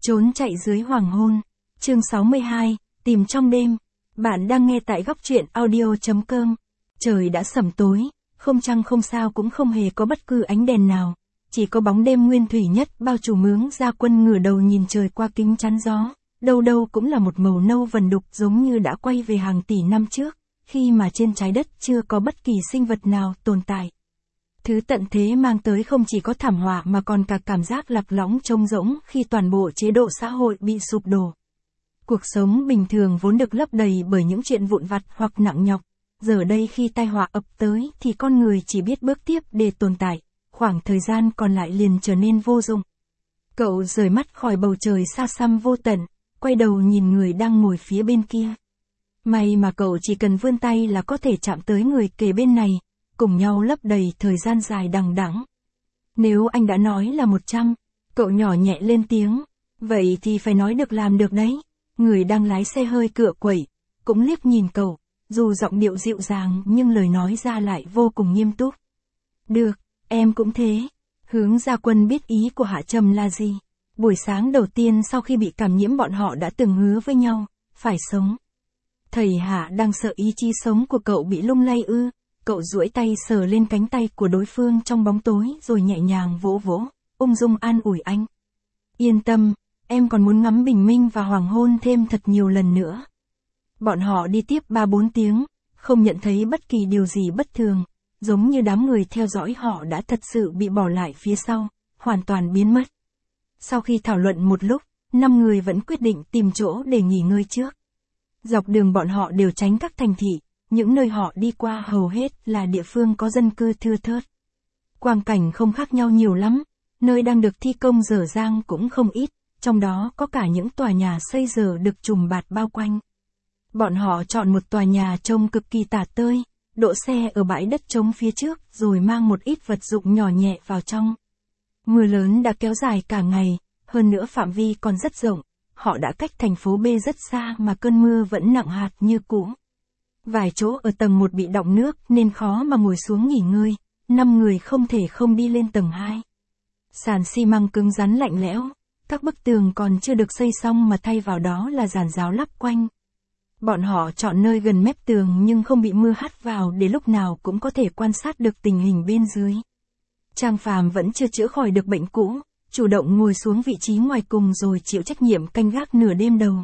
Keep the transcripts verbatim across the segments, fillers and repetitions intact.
Trốn chạy dưới hoàng hôn. Chương sáu mươi hai, tìm trong đêm. Bạn đang nghe tại góc truyện audio chấm com. Trời đã sẩm tối, không trăng không sao cũng không hề có bất cứ ánh đèn nào. Chỉ có bóng đêm nguyên thủy nhất bao trùm hướng Gia Quân ngửa đầu nhìn trời qua kính chắn gió. Đâu đâu cũng là một màu nâu vần đục giống như đã quay về hàng tỷ năm trước, khi mà trên trái đất chưa có bất kỳ sinh vật nào tồn tại. Thứ tận thế mang tới không chỉ có thảm họa mà còn cả cảm giác lạc lõng trống rỗng khi toàn bộ chế độ xã hội bị sụp đổ. Cuộc sống bình thường vốn được lấp đầy bởi những chuyện vụn vặt hoặc nặng nhọc, giờ đây khi tai họa ập tới thì con người chỉ biết bước tiếp để tồn tại, khoảng thời gian còn lại liền trở nên vô dụng. Cậu rời mắt khỏi bầu trời xa xăm vô tận, quay đầu nhìn người đang ngồi phía bên kia. May mà cậu chỉ cần vươn tay là có thể chạm tới người kề bên này, cùng nhau lấp đầy thời gian dài đằng đẵng. Nếu anh đã nói là một trăm, cậu nhỏ nhẹ lên tiếng, vậy thì phải nói được làm được đấy. Người đang lái xe hơi cựa quẩy, cũng liếc nhìn cậu, dù giọng điệu dịu dàng nhưng lời nói ra lại vô cùng nghiêm túc. Được, em cũng thế. Hướng Gia Quân biết ý của Hạ Trầm là gì. Buổi sáng đầu tiên sau khi bị cảm nhiễm bọn họ đã từng hứa với nhau, phải sống. Thầy Hạ đang sợ ý chí sống của cậu bị lung lay ư. Cậu duỗi tay sờ lên cánh tay của đối phương trong bóng tối rồi nhẹ nhàng vỗ vỗ, ung dung an ủi anh. Yên tâm, em còn muốn ngắm bình minh và hoàng hôn thêm thật nhiều lần nữa. Bọn họ đi tiếp ba bốn tiếng, không nhận thấy bất kỳ điều gì bất thường, giống như đám người theo dõi họ đã thật sự bị bỏ lại phía sau, hoàn toàn biến mất. Sau khi thảo luận một lúc, năm người vẫn quyết định tìm chỗ để nghỉ ngơi trước. Dọc đường bọn họ đều tránh các thành thị. Những nơi họ đi qua hầu hết là địa phương có dân cư thưa thớt. Quang cảnh không khác nhau nhiều lắm, nơi đang được thi công dở dang cũng không ít, trong đó có cả những tòa nhà xây dở được trùm bạt bao quanh. Bọn họ chọn một tòa nhà trông cực kỳ tả tơi, đỗ xe ở bãi đất trống phía trước rồi mang một ít vật dụng nhỏ nhẹ vào trong. Mưa lớn đã kéo dài cả ngày, hơn nữa phạm vi còn rất rộng, họ đã cách thành phố B rất xa mà cơn mưa vẫn nặng hạt như cũ. Vài chỗ ở tầng một bị đọng nước nên khó mà ngồi xuống nghỉ ngơi, năm người không thể không đi lên tầng hai. Sàn xi măng cứng rắn lạnh lẽo, các bức tường còn chưa được xây xong mà thay vào đó là giàn giáo lắp quanh. Bọn họ chọn nơi gần mép tường nhưng không bị mưa hắt vào để lúc nào cũng có thể quan sát được tình hình bên dưới. Trang Phàm vẫn chưa chữa khỏi được bệnh cũ, chủ động ngồi xuống vị trí ngoài cùng rồi chịu trách nhiệm canh gác nửa đêm đầu.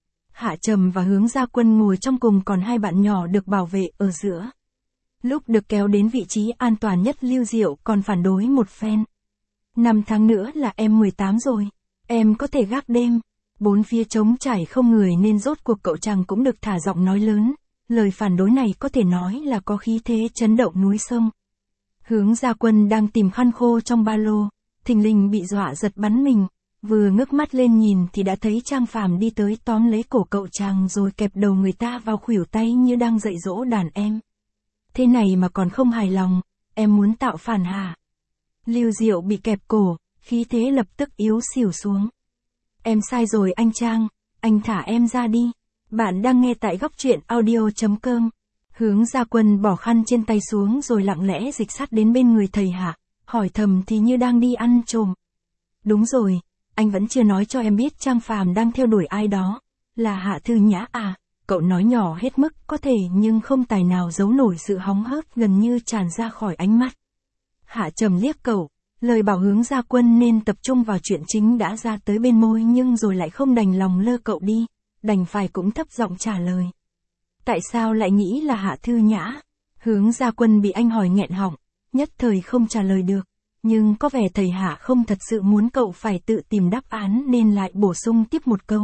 Hạ Trầm và Hướng Gia Quân ngồi trong cùng còn hai bạn nhỏ được bảo vệ ở giữa. Lúc được kéo đến vị trí an toàn nhất Lưu Diệu còn phản đối một phen. Năm tháng nữa là em mười tám rồi, em có thể gác đêm. Bốn phía trống trải không người nên rốt cuộc cậu chàng cũng được thả giọng nói lớn. Lời phản đối này có thể nói là có khí thế chấn động núi sông. Hướng Gia Quân đang tìm khăn khô trong ba lô, thình lình bị dọa giật bắn mình. Vừa ngước mắt lên nhìn thì đã thấy Trang Phàm đi tới tóm lấy cổ cậu chàng rồi kẹp đầu người ta vào khuỷu tay như đang dạy dỗ đàn em. Thế này mà còn không hài lòng, em muốn tạo phản hả? Lưu Diệu bị kẹp cổ, khí thế lập tức yếu xỉu xuống. Em sai rồi anh Trang, anh thả em ra đi. Bạn đang nghe tại góc truyện audio chấm com. Hướng Gia Quân bỏ khăn trên tay xuống rồi lặng lẽ dịch sát đến bên người thầy Hạ, hỏi thầm thì như đang đi ăn trộm. Đúng rồi. Anh vẫn chưa nói cho em biết Trang Phàm đang theo đuổi ai đó, là Hạ Thư Nhã à, cậu nói nhỏ hết mức có thể nhưng không tài nào giấu nổi sự hóng hớt gần như tràn ra khỏi ánh mắt. Hạ Trầm liếc cậu, lời bảo Hướng Gia Quân nên tập trung vào chuyện chính đã ra tới bên môi nhưng rồi lại không đành lòng lơ cậu đi, đành phải cũng thấp giọng trả lời. Tại sao lại nghĩ là Hạ Thư Nhã? Hướng Gia Quân bị anh hỏi nghẹn họng, nhất thời không trả lời được. Nhưng có vẻ thầy Hạ không thật sự muốn cậu phải tự tìm đáp án nên lại bổ sung tiếp một câu.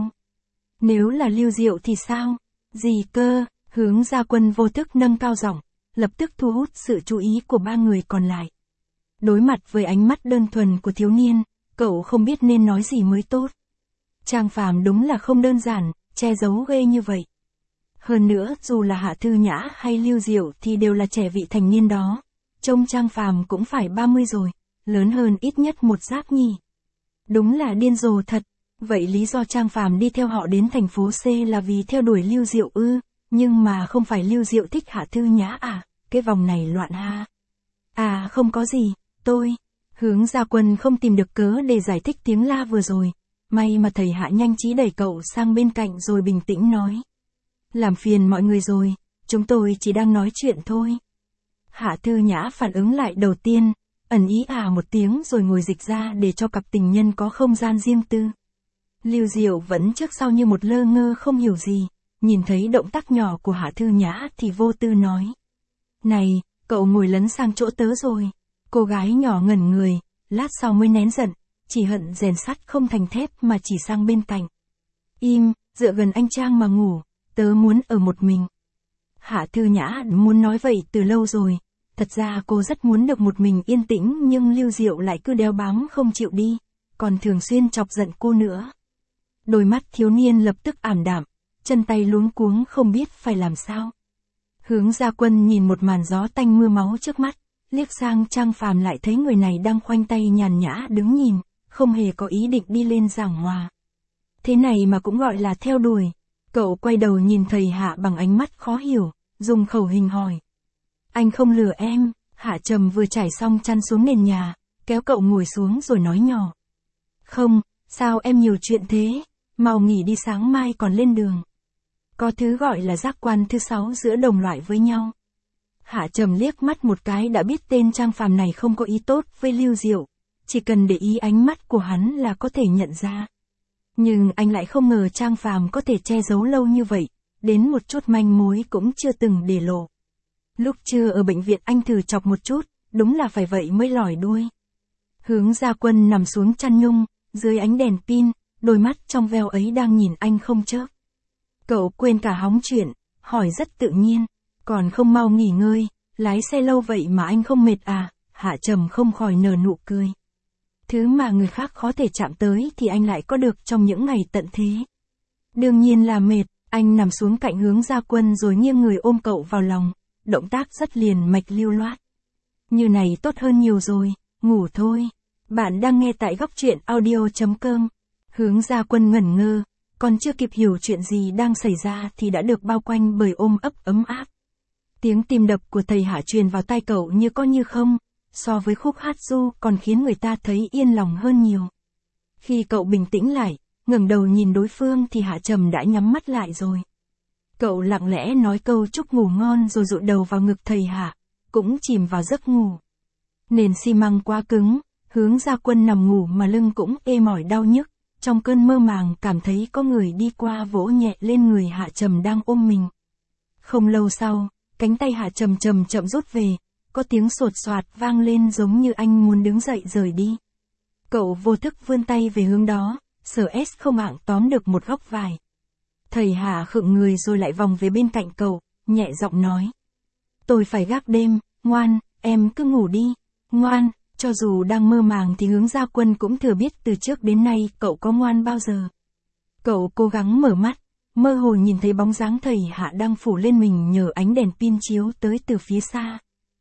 Nếu là Lưu Diệu thì sao? Gì cơ? Hướng Gia Quân vô thức nâng cao giọng, lập tức thu hút sự chú ý của ba người còn lại. Đối mặt với ánh mắt đơn thuần của thiếu niên, cậu không biết nên nói gì mới tốt. Trang Phàm đúng là không đơn giản, che giấu ghê như vậy. Hơn nữa, dù là Hạ Thư Nhã hay Lưu Diệu thì đều là trẻ vị thành niên đó. Trông Trang Phàm cũng phải ba mươi rồi. Lớn hơn ít nhất một giáp nhỉ. Đúng là điên rồ thật. Vậy lý do Trang Phàm đi theo họ đến thành phố C là vì theo đuổi Lưu Diệu ư? Nhưng mà không phải Lưu Diệu thích Hạ Thư Nhã à? Cái vòng này loạn ha. À không có gì, tôi. Hướng Gia Quân không tìm được cớ để giải thích tiếng la vừa rồi. may mà thầy Hạ nhanh trí đẩy cậu sang bên cạnh rồi bình tĩnh nói. Làm phiền mọi người rồi, chúng tôi chỉ đang nói chuyện thôi. Hạ Thư Nhã phản ứng lại đầu tiên, ẩn ý à một tiếng rồi ngồi dịch ra để cho cặp tình nhân có không gian riêng tư. Lưu Diệu vẫn trước sau như một lơ ngơ không hiểu gì, nhìn thấy động tác nhỏ của Hạ Thư Nhã thì vô tư nói. Này, cậu ngồi lấn sang chỗ tớ rồi. Cô gái nhỏ ngẩn người, lát sau mới nén giận, chỉ hận rèn sắt không thành thép mà chỉ sang bên cạnh. Im, dựa gần anh Trang mà ngủ, tớ muốn ở một mình. Hạ Thư Nhã muốn nói vậy từ lâu rồi, thật ra cô rất muốn được một mình yên tĩnh nhưng Lưu Diệu lại cứ đeo bám không chịu đi, còn thường xuyên chọc giận cô nữa. Đôi mắt thiếu niên lập tức ảm đạm, chân tay luống cuống không biết phải làm sao. Hướng Gia Quân nhìn một màn gió tanh mưa máu trước mắt, liếc sang Trang Phàm lại thấy người này đang khoanh tay nhàn nhã đứng nhìn, không hề có ý định đi lên giảng hòa. Thế này mà cũng gọi là theo đuổi. Cậu quay đầu nhìn thầy Hạ bằng ánh mắt khó hiểu, dùng khẩu hình hỏi. Anh không lừa em. Hạ Trầm vừa trải xong chăn xuống nền nhà, kéo cậu ngồi xuống rồi nói nhỏ. Không, sao em nhiều chuyện thế, mau nghỉ đi sáng mai còn lên đường. Có thứ gọi là giác quan thứ sáu giữa đồng loại với nhau. Hạ Trầm liếc mắt một cái đã biết tên Trang Phàm này không có ý tốt với Lưu Diệu, chỉ cần để ý ánh mắt của hắn là có thể nhận ra. Nhưng anh lại không ngờ Trang Phàm có thể che giấu lâu như vậy, đến một chút manh mối cũng chưa từng để lộ. Lúc trưa ở bệnh viện anh thử chọc một chút, đúng là phải vậy mới lòi đuôi. Hướng Gia Quân nằm xuống chăn nhung, dưới ánh đèn pin, đôi mắt trong veo ấy đang nhìn anh không chớp. Cậu quên cả hóng chuyện, hỏi rất tự nhiên, còn không mau nghỉ ngơi, lái xe lâu vậy mà anh không mệt à? Hạ Trầm không khỏi nở nụ cười. Thứ mà người khác khó thể chạm tới thì anh lại có được trong những ngày tận thế. Đương nhiên là mệt, anh nằm xuống cạnh Hướng Gia Quân rồi nghiêng người ôm cậu vào lòng, động tác rất liền mạch lưu loát. Như này tốt hơn nhiều rồi, ngủ thôi. Bạn đang nghe tại góc truyện audio chấm com. Hướng Gia Quân ngẩn ngơ, còn chưa kịp hiểu chuyện gì đang xảy ra thì đã được bao quanh bởi ôm ấp ấm áp. Tiếng tim đập của thầy Hạ truyền vào tai cậu như có như không, so với khúc hát ru còn khiến người ta thấy yên lòng hơn nhiều. Khi cậu bình tĩnh lại, ngẩng đầu nhìn đối phương thì Hạ Trầm đã nhắm mắt lại rồi. Cậu lặng lẽ nói câu chúc ngủ ngon rồi dụi đầu vào ngực thầy Hạ, cũng chìm vào giấc ngủ. Nền xi măng quá cứng, Hướng Gia Quân nằm ngủ mà lưng cũng ê mỏi đau nhức, trong cơn mơ màng cảm thấy có người đi qua vỗ nhẹ lên người Hạ Trầm đang ôm mình. Không lâu sau, cánh tay Hạ Trầm chậm chậm rút về, có tiếng sột soạt vang lên giống như anh muốn đứng dậy rời đi. Cậu vô thức vươn tay về hướng đó, sờ ét không ạng tóm được một góc vải. Thầy Hạ khựng người rồi lại vòng về bên cạnh cậu, nhẹ giọng nói. Tôi phải gác đêm, ngoan, em cứ ngủ đi, ngoan. Cho dù đang mơ màng thì Hướng Gia Quân cũng thừa biết từ trước đến nay cậu có ngoan bao giờ. Cậu cố gắng mở mắt, mơ hồ nhìn thấy bóng dáng thầy Hạ đang phủ lên mình nhờ ánh đèn pin chiếu tới từ phía xa.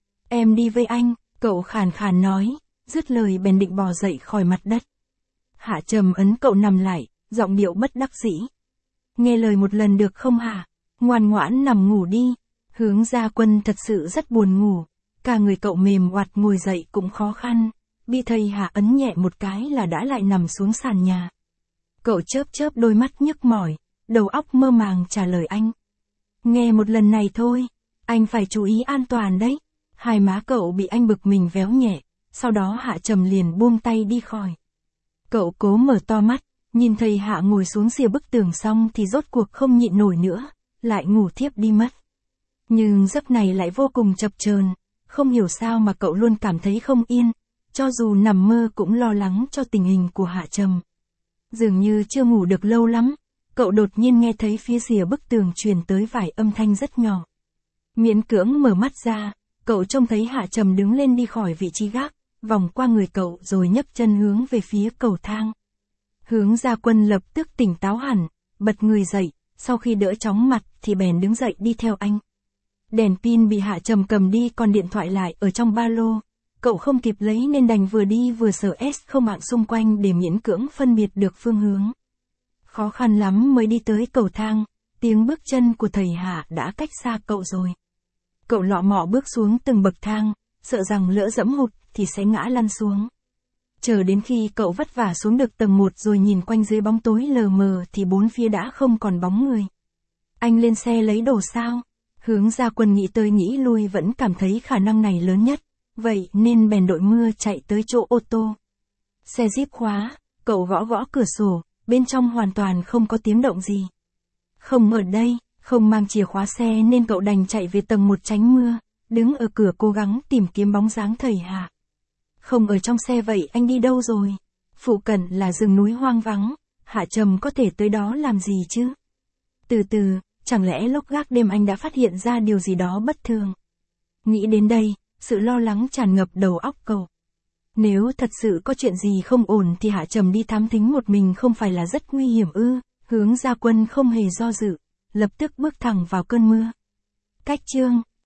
Em đi với anh, cậu khàn khàn nói, dứt lời bèn định bò dậy khỏi mặt đất. Hạ Trầm ấn cậu nằm lại, giọng điệu bất đắc dĩ. Nghe lời một lần được không hả? Ngoan ngoãn nằm ngủ đi. Hướng Gia Quân thật sự rất buồn ngủ. Cả người cậu mềm oặt ngồi dậy cũng khó khăn, bị thầy Hạ ấn nhẹ một cái là đã lại nằm xuống sàn nhà. Cậu chớp chớp đôi mắt nhức mỏi, đầu óc mơ màng trả lời anh. Nghe một lần này thôi, anh phải chú ý an toàn đấy. Hai má cậu bị anh bực mình véo nhẹ, sau đó Hạ Trầm liền buông tay đi khỏi. Cậu cố mở to mắt, nhìn thầy Hạ ngồi xuống xìa bức tường xong thì rốt cuộc không nhịn nổi nữa, lại ngủ thiếp đi mất. Nhưng giấc này lại vô cùng chập chờn. Không hiểu sao mà cậu luôn cảm thấy không yên, cho dù nằm mơ cũng lo lắng cho tình hình của Hạ Trầm. Dường như chưa ngủ được lâu lắm, cậu đột nhiên nghe thấy phía rìa bức tường truyền tới vài âm thanh rất nhỏ. Miễn cưỡng mở mắt ra, cậu trông thấy Hạ Trầm đứng lên đi khỏi vị trí gác, vòng qua người cậu rồi nhấc chân hướng về phía cầu thang. Hướng Gia Quân lập tức tỉnh táo hẳn, bật người dậy, sau khi đỡ chóng mặt thì bèn đứng dậy đi theo anh. Đèn pin bị Hạ Trầm cầm đi còn điện thoại lại ở trong ba lô, cậu không kịp lấy nên đành vừa đi vừa sờ ét không ạng xung quanh để miễn cưỡng phân biệt được phương hướng. Khó khăn lắm mới đi tới cầu thang, tiếng bước chân của thầy Hạ đã cách xa cậu rồi. Cậu lọ mọ bước xuống từng bậc thang, sợ rằng lỡ dẫm hụt thì sẽ ngã lăn xuống. Chờ đến khi cậu vất vả xuống được tầng một rồi nhìn quanh dưới bóng tối lờ mờ thì bốn phía đã không còn bóng người. Anh lên xe lấy đồ sao? Hướng Gia Quân nghĩ tới nghĩ lui vẫn cảm thấy khả năng này lớn nhất, vậy nên bèn đội mưa chạy tới chỗ ô tô. Xe Jeep khóa, cậu gõ gõ cửa sổ, bên trong hoàn toàn không có tiếng động gì. Không ở đây, không mang chìa khóa xe nên cậu đành chạy về tầng một tránh mưa, đứng ở cửa cố gắng tìm kiếm bóng dáng thầy Hạ. Không ở trong xe vậy anh đi đâu rồi? Phụ cận là rừng núi hoang vắng, Hạ Trầm có thể tới đó làm gì chứ? Từ từ, chẳng lẽ lúc gác đêm anh đã phát hiện ra điều gì đó bất thường? Nghĩ đến đây, sự lo lắng tràn ngập đầu óc cậu. Nếu thật sự có chuyện gì không ổn thì Hạ Trầm đi thám thính một mình không phải là rất nguy hiểm ư? Hướng Gia Quân không hề do dự, lập tức bước thẳng vào cơn mưa. Cách chương